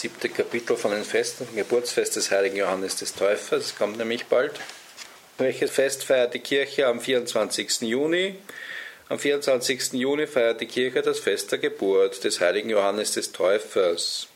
7. Kapitel von den Festen, vom Geburtsfest des heiligen Johannes des Täufers. Es kommt nämlich bald. Welches Fest feiert die Kirche am 24. Juni? Am 24. Juni feiert die Kirche das Fest der Geburt des heiligen Johannes des Täufers.